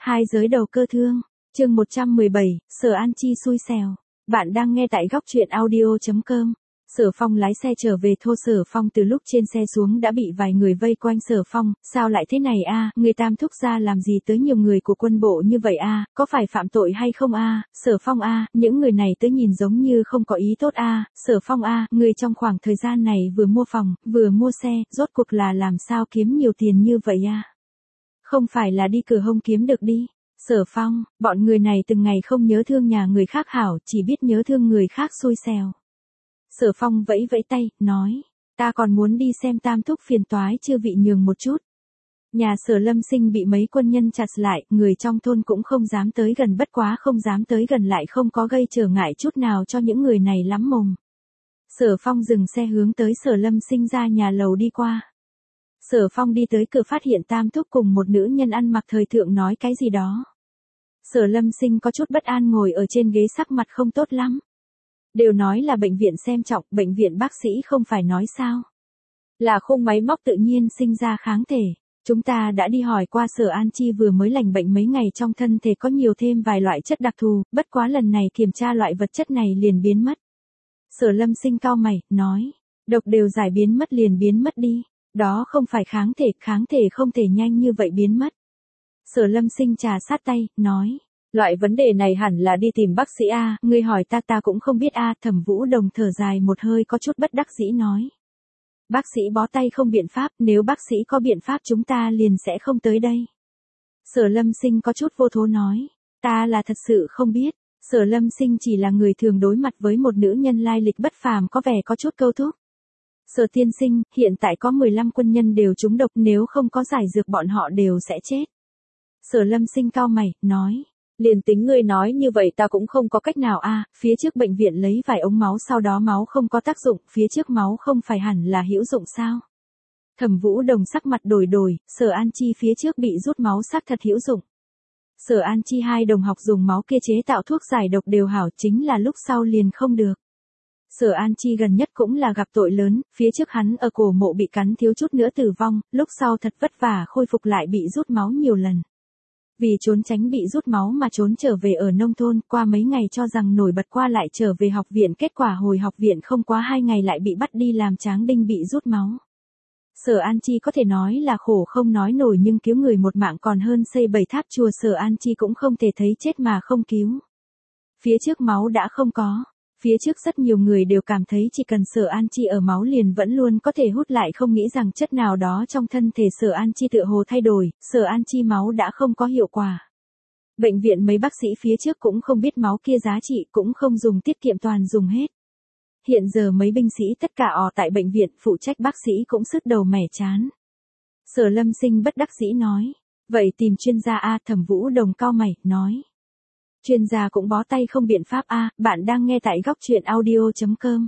Hai giới đầu cơ thương, chương 117, Sở An Chi xui xẻo. Bạn đang nghe tại góc truyện audio.com. Sở Phong lái xe trở về thô. Sở Phong từ lúc trên xe xuống đã bị vài người vây quanh. Sở Phong, sao lại thế này a? Người Tam thúc ra làm gì tới nhiều người của quân bộ như vậy a? Có phải phạm tội hay không a? Sở Phong a, những người này tới nhìn giống như không có ý tốt a. Sở Phong a, người trong khoảng thời gian này vừa mua phòng, vừa mua xe, rốt cuộc là làm sao kiếm nhiều tiền như vậy a? Không phải là đi cửa hông kiếm được đi. Sở Phong, bọn người này từng ngày không nhớ thương nhà người khác hảo, chỉ biết nhớ thương người khác xui xẻo. Sở Phong vẫy vẫy tay, nói, ta còn muốn đi xem Tam thúc phiền toái chưa vị nhường một chút. Nhà Sở Lâm Sinh bị mấy quân nhân chặt lại, người trong thôn cũng không dám tới gần, bất quá không dám tới gần lại không có gây trở ngại chút nào cho những người này lắm mồm. Sở Phong dừng xe hướng tới Sở Lâm Sinh ra nhà lầu đi qua. Sở Phong đi tới cửa phát hiện Tam thúc cùng một nữ nhân ăn mặc thời thượng nói cái gì đó. Sở Lâm Sinh có chút bất an ngồi ở trên ghế, sắc mặt không tốt lắm. Đều nói là bệnh viện xem trọng, bệnh viện bác sĩ không phải nói sao. Là khung máy móc tự nhiên sinh ra kháng thể. Chúng ta đã đi hỏi qua Sở An Chi vừa mới lành bệnh mấy ngày, trong thân thể có nhiều thêm vài loại chất đặc thù, bất quá lần này kiểm tra loại vật chất này liền biến mất. Sở Lâm Sinh cau mày, nói, độc đều giải biến mất liền biến mất đi. Đó không phải kháng thể không thể nhanh như vậy biến mất. Sở Lâm Sinh trà sát tay, nói, loại vấn đề này hẳn là đi tìm bác sĩ A, ngươi hỏi ta cũng không biết A. Thẩm Vũ Đồng thở dài một hơi có chút bất đắc dĩ nói. Bác sĩ bó tay không biện pháp, nếu bác sĩ có biện pháp chúng ta liền sẽ không tới đây. Sở Lâm Sinh có chút vô thố nói, ta là thật sự không biết. Sở Lâm Sinh chỉ là người thường đối mặt với một nữ nhân lai lịch bất phàm có vẻ có chút câu thúc. Sở tiên sinh, hiện tại có 15 quân nhân đều trúng độc, nếu không có giải dược bọn họ đều sẽ chết. Sở Lâm Sinh cau mày, nói, liền tính ngươi nói như vậy ta cũng không có cách nào a. Phía trước bệnh viện lấy vài ống máu sau đó máu không có tác dụng, phía trước máu không phải hẳn là hữu dụng sao? Thẩm Vũ Đồng sắc mặt đổi, Sở An Chi phía trước bị rút máu xác thật hữu dụng. Sở An Chi hai đồng học dùng máu kia chế tạo thuốc giải độc đều hảo, chính là lúc sau liền không được. Sở An Chi gần nhất cũng là gặp tội lớn, phía trước hắn ở cổ mộ bị cắn thiếu chút nữa tử vong, lúc sau thật vất vả khôi phục lại bị rút máu nhiều lần. Vì trốn tránh bị rút máu mà trốn trở về ở nông thôn, qua mấy ngày cho rằng nổi bật qua lại trở về học viện, kết quả hồi học viện không quá 2 ngày lại bị bắt đi làm tráng đinh bị rút máu. Sở An Chi có thể nói là khổ không nói nổi, nhưng cứu người một mạng còn hơn xây 7 tháp chùa. Sở An Chi cũng không thể thấy chết mà không cứu. Phía trước máu đã không có. Phía trước rất nhiều người đều cảm thấy chỉ cần Sở An Chi ở máu liền vẫn luôn có thể hút lại, không nghĩ rằng chất nào đó trong thân thể Sở An Chi tựa hồ thay đổi, Sở An Chi máu đã không có hiệu quả. Bệnh viện mấy bác sĩ phía trước cũng không biết máu kia giá trị, cũng không dùng tiết kiệm toàn dùng hết. Hiện giờ mấy binh sĩ tất cả tại bệnh viện, phụ trách bác sĩ cũng sứt đầu mẻ chán. Sở Lâm Sinh bất đắc dĩ nói, vậy tìm chuyên gia a. Thẩm Vũ Đồng cau mày, nói. Chuyên gia cũng bó tay không biện pháp a. Bạn đang nghe tại góc truyện audio.com.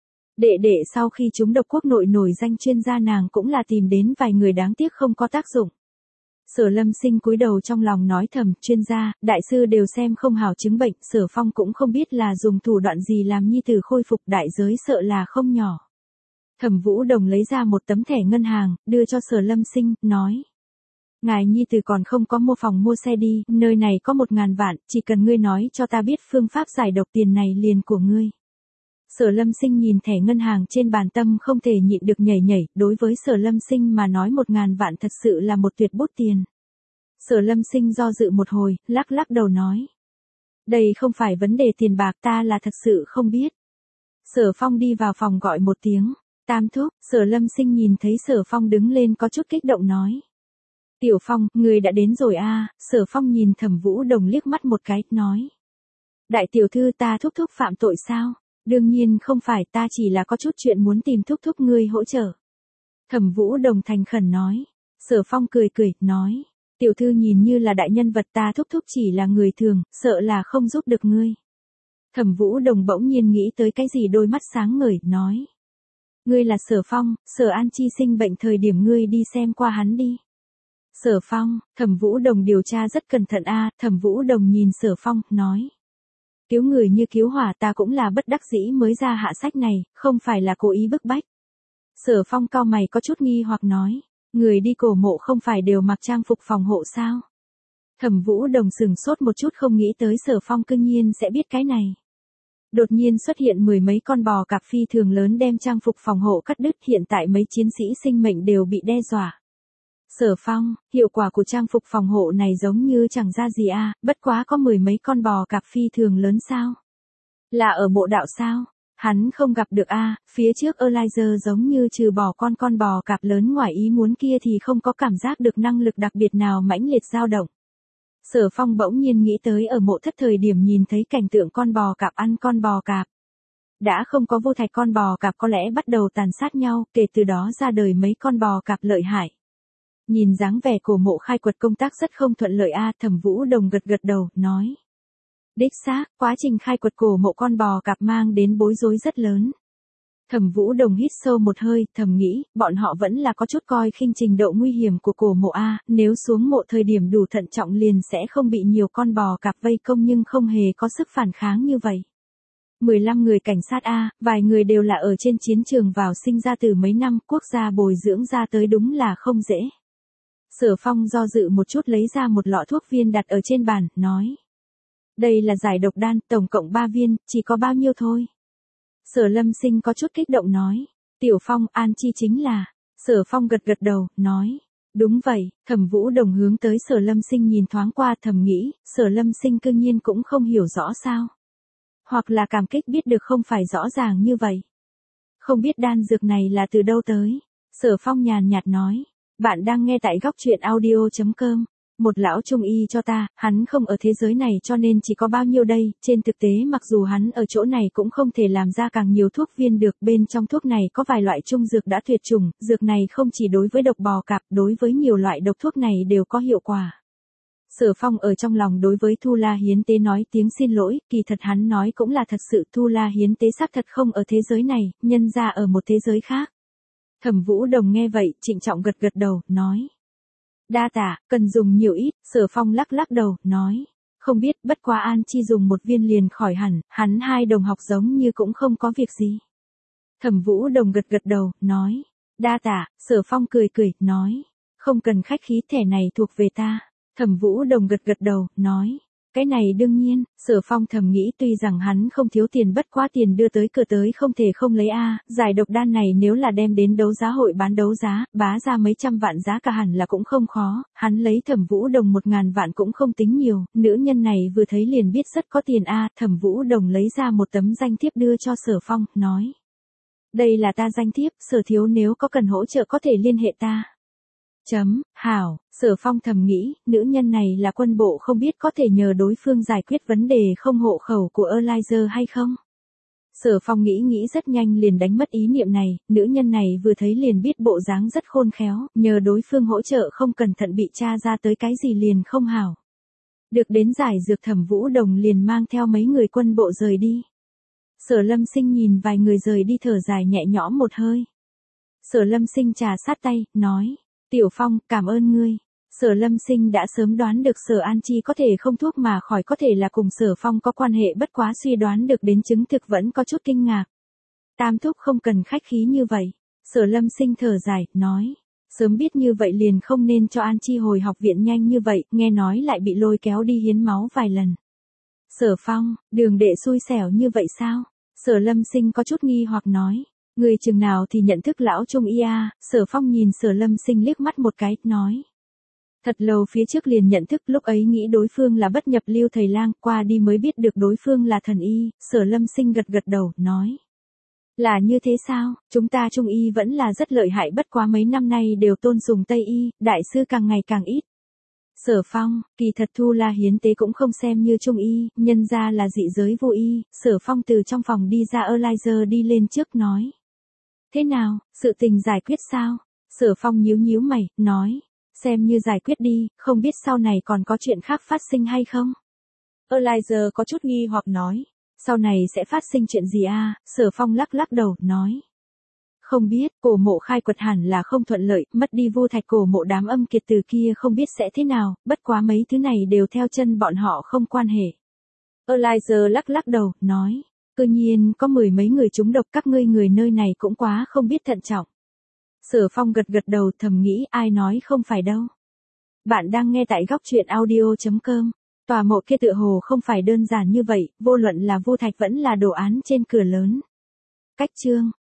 Đệ sau khi trúng độc quốc nội nổi danh chuyên gia nàng cũng là tìm đến vài người, đáng tiếc không có tác dụng. Sở Lâm Sinh cúi đầu trong lòng nói thầm, chuyên gia, đại sư đều xem không hảo chứng bệnh, Sở Phong cũng không biết là dùng thủ đoạn gì làm nhi tử khôi phục, đại giới sợ là không nhỏ. Thẩm Vũ Đồng lấy ra một tấm thẻ ngân hàng, đưa cho Sở Lâm Sinh, nói. Ngài nhi tử còn không có mua phòng mua xe đi, nơi này có 1.000 vạn, chỉ cần ngươi nói cho ta biết phương pháp giải độc, tiền này liền của ngươi. Sở Lâm Sinh nhìn thẻ ngân hàng trên bàn, tâm không thể nhịn được nhảy, đối với Sở Lâm Sinh mà nói 1.000 vạn thật sự là một tuyệt bút tiền. Sở Lâm Sinh do dự một hồi, lắc đầu nói. Đây không phải vấn đề tiền bạc, ta là thật sự không biết. Sở Phong đi vào phòng gọi một tiếng, Tam thúc. Sở Lâm Sinh nhìn thấy Sở Phong đứng lên có chút kích động nói. Tiểu Phong, người đã đến rồi a. Sở Phong nhìn Thẩm Vũ Đồng liếc mắt một cái, nói. Đại tiểu thư, ta thúc phạm tội sao? Đương nhiên không phải, ta chỉ là có chút chuyện muốn tìm thúc ngươi hỗ trợ. Thẩm Vũ Đồng thành khẩn nói. Sở Phong cười, nói. Tiểu thư nhìn như là đại nhân vật, ta thúc chỉ là người thường, sợ là không giúp được ngươi. Thẩm Vũ Đồng bỗng nhiên nghĩ tới cái gì, đôi mắt sáng ngời, nói. Ngươi là Sở Phong, Sở An Chi sinh bệnh thời điểm ngươi đi xem qua hắn đi. Sở Phong, Thẩm Vũ Đồng điều tra rất cẩn thận a. Thẩm Vũ Đồng nhìn Sở Phong, nói. Cứu người như cứu hỏa, ta cũng là bất đắc dĩ mới ra hạ sách này, không phải là cố ý bức bách. Sở Phong cau mày có chút nghi hoặc nói. Người đi cổ mộ không phải đều mặc trang phục phòng hộ sao? Thẩm Vũ Đồng sừng sốt một chút không nghĩ tới Sở Phong cư nhiên sẽ biết cái này. Đột nhiên xuất hiện mười mấy con bò cạp phi thường lớn đem trang phục phòng hộ cắt đứt, hiện tại mấy chiến sĩ sinh mệnh đều bị đe dọa. Sở Phong, hiệu quả của trang phục phòng hộ này giống như chẳng ra gì a, bất quá có mười mấy con bò cạp phi thường lớn sao? Là ở bộ đạo sao? Hắn không gặp được a, phía trước Eliza giống như trừ bỏ con bò cạp lớn ngoài ý muốn kia thì không có cảm giác được năng lực đặc biệt nào mãnh liệt dao động. Sở Phong bỗng nhiên nghĩ tới ở mộ thất thời điểm nhìn thấy cảnh tượng con bò cạp ăn con bò cạp. Đã không có vô thạch con bò cạp có lẽ bắt đầu tàn sát nhau, kể từ đó ra đời mấy con bò cạp lợi hại. Nhìn dáng vẻ cổ mộ khai quật công tác rất không thuận lợi a, Thẩm Vũ Đồng gật gật đầu, nói. Đích xác, quá trình khai quật cổ mộ con bò cạp mang đến bối rối rất lớn. Thẩm Vũ Đồng hít sâu một hơi, thầm nghĩ, bọn họ vẫn là có chút coi khinh trình độ nguy hiểm của cổ mộ a, nếu xuống mộ thời điểm đủ thận trọng liền sẽ không bị nhiều con bò cạp vây công nhưng không hề có sức phản kháng như vậy. 15 người cảnh sát a, vài người đều là ở trên chiến trường vào sinh ra từ mấy năm, quốc gia bồi dưỡng ra tới đúng là không dễ. Sở Phong do dự một chút lấy ra một lọ thuốc viên đặt ở trên bàn, nói. Đây là giải độc đan, tổng cộng 3 viên, chỉ có bao nhiêu thôi. Sở Lâm Sinh có chút kích động nói. Tiểu Phong, An Chi chính là. Sở Phong gật gật đầu, nói. Đúng vậy, Thẩm Vũ Đồng hướng tới Sở Lâm Sinh nhìn thoáng qua thầm nghĩ, Sở Lâm Sinh cương nhiên cũng không hiểu rõ sao. Hoặc là cảm kích biết được không phải rõ ràng như vậy. Không biết đan dược này là từ đâu tới. Sở Phong nhàn nhạt nói. Bạn đang nghe tại góc truyện audio.com. Một lão trung y cho ta, hắn không ở thế giới này cho nên chỉ có bao nhiêu đây, trên thực tế mặc dù hắn ở chỗ này cũng không thể làm ra càng nhiều thuốc viên được, bên trong thuốc này có vài loại trung dược đã tuyệt chủng, dược này không chỉ đối với độc bò cạp, đối với nhiều loại độc thuốc này đều có hiệu quả. Sở Phong ở trong lòng đối với Thu La Hiến Tế nói tiếng xin lỗi, kỳ thật hắn nói cũng là thật sự, Thu La Hiến Tế xác thật không ở thế giới này, nhân ra ở một thế giới khác. Thẩm Vũ Đồng nghe vậy, trịnh trọng gật gật đầu, nói. Đa tạ, cần dùng nhiều ít, Sở Phong lắc lắc đầu, nói. Không biết, bất quá An Chi dùng một viên liền khỏi hẳn, hắn hai đồng học giống như cũng không có việc gì. Thẩm Vũ Đồng gật gật đầu, nói. Đa tạ, Sở Phong cười cười, nói. Không cần khách khí, thẻ này thuộc về ta. Thẩm Vũ Đồng gật gật đầu, nói. Cái này đương nhiên, Sở Phong thầm nghĩ tuy rằng hắn không thiếu tiền bất quá tiền đưa tới cửa tới không thể không lấy a, giải độc đan này nếu là đem đến đấu giá hội bán đấu giá, bá ra mấy trăm vạn giá cả hẳn là cũng không khó, hắn lấy Thẩm Vũ Đồng 1.000 vạn cũng không tính nhiều, nữ nhân này vừa thấy liền biết rất có tiền a, Thẩm Vũ Đồng lấy ra một tấm danh thiếp đưa cho Sở Phong, nói. Đây là ta danh thiếp, Sở thiếu nếu có cần hỗ trợ có thể liên hệ ta. Hảo, Sở Phong thầm nghĩ, nữ nhân này là quân bộ không biết có thể nhờ đối phương giải quyết vấn đề không hộ khẩu của Eliza hay không. Sở Phong nghĩ rất nhanh liền đánh mất ý niệm này, nữ nhân này vừa thấy liền biết bộ dáng rất khôn khéo, nhờ đối phương hỗ trợ không cẩn thận bị tra ra tới cái gì liền không hảo. Được đến giải dược Thẩm Vũ Đồng liền mang theo mấy người quân bộ rời đi. Sở Lâm Sinh nhìn vài người rời đi thở dài nhẹ nhõm một hơi. Sở Lâm Sinh trà sát tay, nói. Tiểu Phong, cảm ơn ngươi. Sở Lâm Sinh đã sớm đoán được Sở An Chi có thể không thuốc mà khỏi có thể là cùng Sở Phong có quan hệ bất quá suy đoán được đến chứng thực vẫn có chút kinh ngạc. Tam thúc không cần khách khí như vậy. Sở Lâm Sinh thở dài, nói. Sớm biết như vậy liền không nên cho An Chi hồi học viện nhanh như vậy, nghe nói lại bị lôi kéo đi hiến máu vài lần. Sở Phong, đường đệ xui xẻo như vậy sao? Sở Lâm Sinh có chút nghi hoặc nói. Người chừng nào thì nhận thức lão trung y a, Sở Phong nhìn Sở Lâm Sinh liếc mắt một cái, nói. Thật lâu phía trước liền nhận thức, lúc ấy nghĩ đối phương là bất nhập lưu thầy lang, qua đi mới biết được đối phương là thần y, Sở Lâm Sinh gật gật đầu, nói. Là như thế sao, chúng ta trung y vẫn là rất lợi hại bất quá mấy năm nay đều tôn sùng Tây y, đại sư càng ngày càng ít. Sở Phong, kỳ thật Thu La Hiến Tế cũng không xem như trung y, nhân ra là dị giới vô y, Sở Phong từ trong phòng đi ra Eliza đi lên trước nói. Thế nào, sự tình giải quyết sao? Sở Phong nhíu mày, nói. Xem như giải quyết đi, không biết sau này còn có chuyện khác phát sinh hay không? Eliza có chút nghi hoặc nói. Sau này sẽ phát sinh chuyện gì a? Sở Phong lắc lắc đầu, nói. Không biết, cổ mộ khai quật hẳn là không thuận lợi, mất đi vô thạch cổ mộ đám âm kiệt từ kia không biết sẽ thế nào, bất quá mấy thứ này đều theo chân bọn họ không quan hệ. Eliza lắc lắc đầu, nói. Tự nhiên có mười mấy người trúng độc các ngươi người nơi này cũng quá không biết thận trọng. Sở Phong gật gật đầu thầm nghĩ ai nói không phải đâu. Bạn đang nghe tại góc truyện audio.com. Tòa mộ kia tựa hồ không phải đơn giản như vậy, vô luận là vu thạch vẫn là đồ án trên cửa lớn. Cách chương.